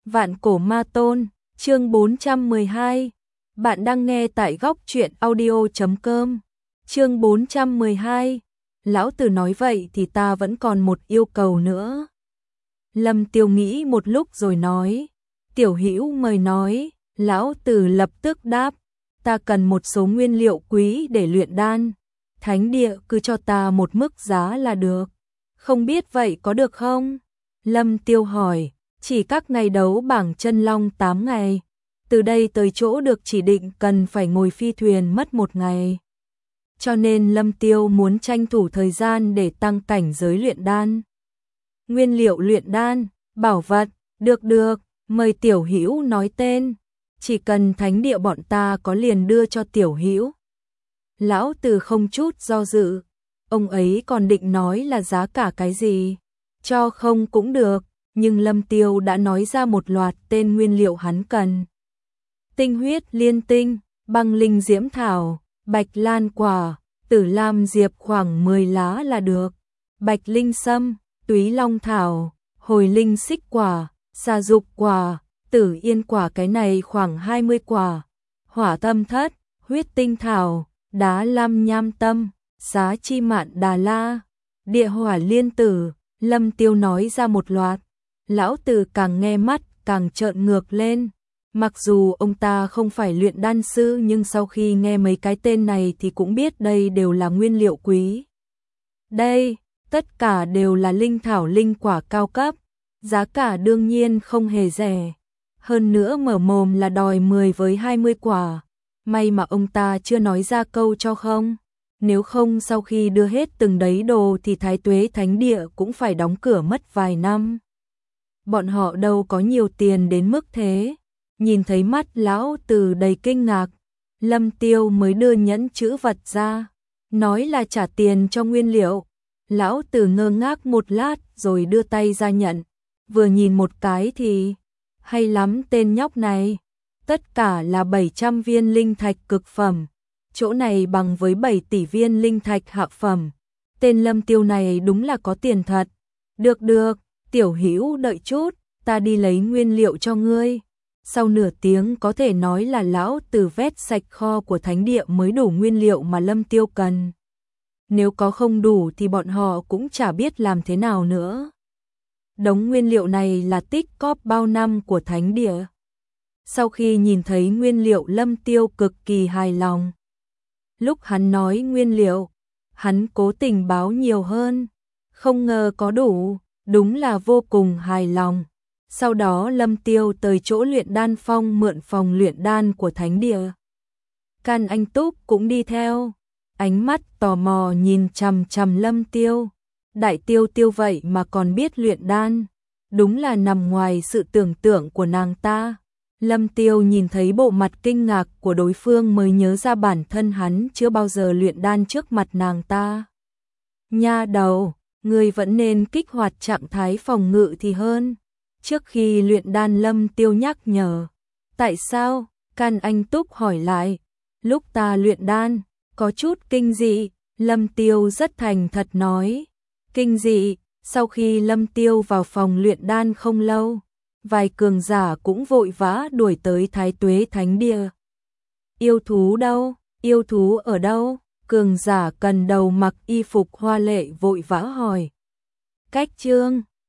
Vạn cổ ma tôn, chương 412. Bạn đang nghe tại góc truyện audio.com. Chương 412. Lão tử nói vậy thì ta vẫn còn một yêu cầu nữa. Lâm Tiêu nghĩ một lúc rồi nói. Tiểu Hữu mời nói. Lão tử lập tức đáp. Ta cần một số nguyên liệu quý để luyện đan. Thánh địa cứ cho ta một mức giá là được. Không biết vậy có được không? Lâm Tiêu hỏi. Chỉ các ngày đấu bảng chân long 8 ngày. Từ đây tới chỗ được chỉ định cần phải ngồi phi thuyền mất 1 ngày. Cho nên Lâm Tiêu muốn tranh thủ thời gian để tăng cảnh giới luyện đan. Nguyên liệu luyện đan, bảo vật, được, mời Tiểu Hữu nói tên. Chỉ cần thánh địa bọn ta có liền đưa cho Tiểu Hữu. Lão Tử không chút do dự. Ông ấy còn định nói là giá cả cái gì. Cho không cũng được. Nhưng Lâm Tiêu đã nói ra một loạt tên nguyên liệu hắn cần. Tinh huyết liên tinh, băng linh diễm thảo, bạch lan quả, tử lam diệp khoảng 10 lá là được. Bạch linh sâm, túy long thảo, hồi linh xích quả, xà dục quả, tử yên quả cái này khoảng 20 quả. Hỏa tâm thất, huyết tinh thảo, đá lam nham tâm, xá chi mạn đà la, địa hỏa liên tử. Lâm Tiêu nói ra một loạt. Lão Tử càng nghe mắt càng trợn ngược lên. Mặc dù ông ta không phải luyện đan sư nhưng sau khi nghe mấy cái tên này thì cũng biết đây đều là nguyên liệu quý. Đây, tất cả đều là linh thảo linh quả cao cấp. Giá cả đương nhiên không hề rẻ. Hơn nữa mở mồm là đòi 10 với 20 quả. May mà ông ta chưa nói ra câu cho không. Nếu không sau khi đưa hết từng đấy đồ thì Thái Tuế Thánh Địa cũng phải đóng cửa mất vài năm. Bọn họ đâu có nhiều tiền đến mức thế. Nhìn thấy mắt Lão Tử đầy kinh ngạc, Lâm Tiêu mới đưa nhẫn chữ vật ra, nói là trả tiền cho nguyên liệu. Lão Tử ngơ ngác một lát rồi đưa tay ra nhận, vừa nhìn một cái thì hay lắm tên nhóc này. Tất cả là 700 viên linh thạch cực phẩm, chỗ này bằng với 7 tỷ viên linh thạch hạ phẩm. Tên Lâm Tiêu này đúng là có tiền thật. Được. Tiểu Hữu đợi chút, ta đi lấy nguyên liệu cho ngươi. Sau nửa tiếng có thể nói là Lão Tử vét sạch kho của thánh địa mới đủ nguyên liệu mà Lâm Tiêu cần. Nếu có không đủ thì bọn họ cũng chả biết làm thế nào nữa. Đống nguyên liệu này là tích cóp bao năm của thánh địa. Sau khi nhìn thấy nguyên liệu Lâm Tiêu cực kỳ hài lòng. Lúc hắn nói nguyên liệu, hắn cố tình báo nhiều hơn. Không ngờ có đủ. Đúng là vô cùng hài lòng. Sau đó Lâm Tiêu tới chỗ luyện đan phong mượn phòng luyện đan của thánh địa. Can Anh Túc cũng đi theo. Ánh mắt tò mò nhìn chằm chằm Lâm Tiêu. Đại Tiêu Tiêu vậy mà còn biết luyện đan. Đúng là nằm ngoài sự tưởng tượng của nàng ta. Lâm Tiêu nhìn thấy bộ mặt kinh ngạc của đối phương mới nhớ ra bản thân hắn chưa bao giờ luyện đan trước mặt nàng ta. Nha đầu, ngươi vẫn nên kích hoạt trạng thái phòng ngự thì hơn. Trước khi luyện đan Lâm Tiêu nhắc nhở. Tại sao? Can Anh Túc hỏi lại. Lúc ta luyện đan, có chút kinh dị. Lâm Tiêu rất thành thật nói. Kinh dị, sau khi Lâm Tiêu vào phòng luyện đan không lâu, vài cường giả cũng vội vã đuổi tới Thái Tuế Thánh Địa. Yêu thú đâu? Yêu thú ở đâu? Cường giả cần đầu mặc y phục hoa lệ vội vã hỏi. Cách chương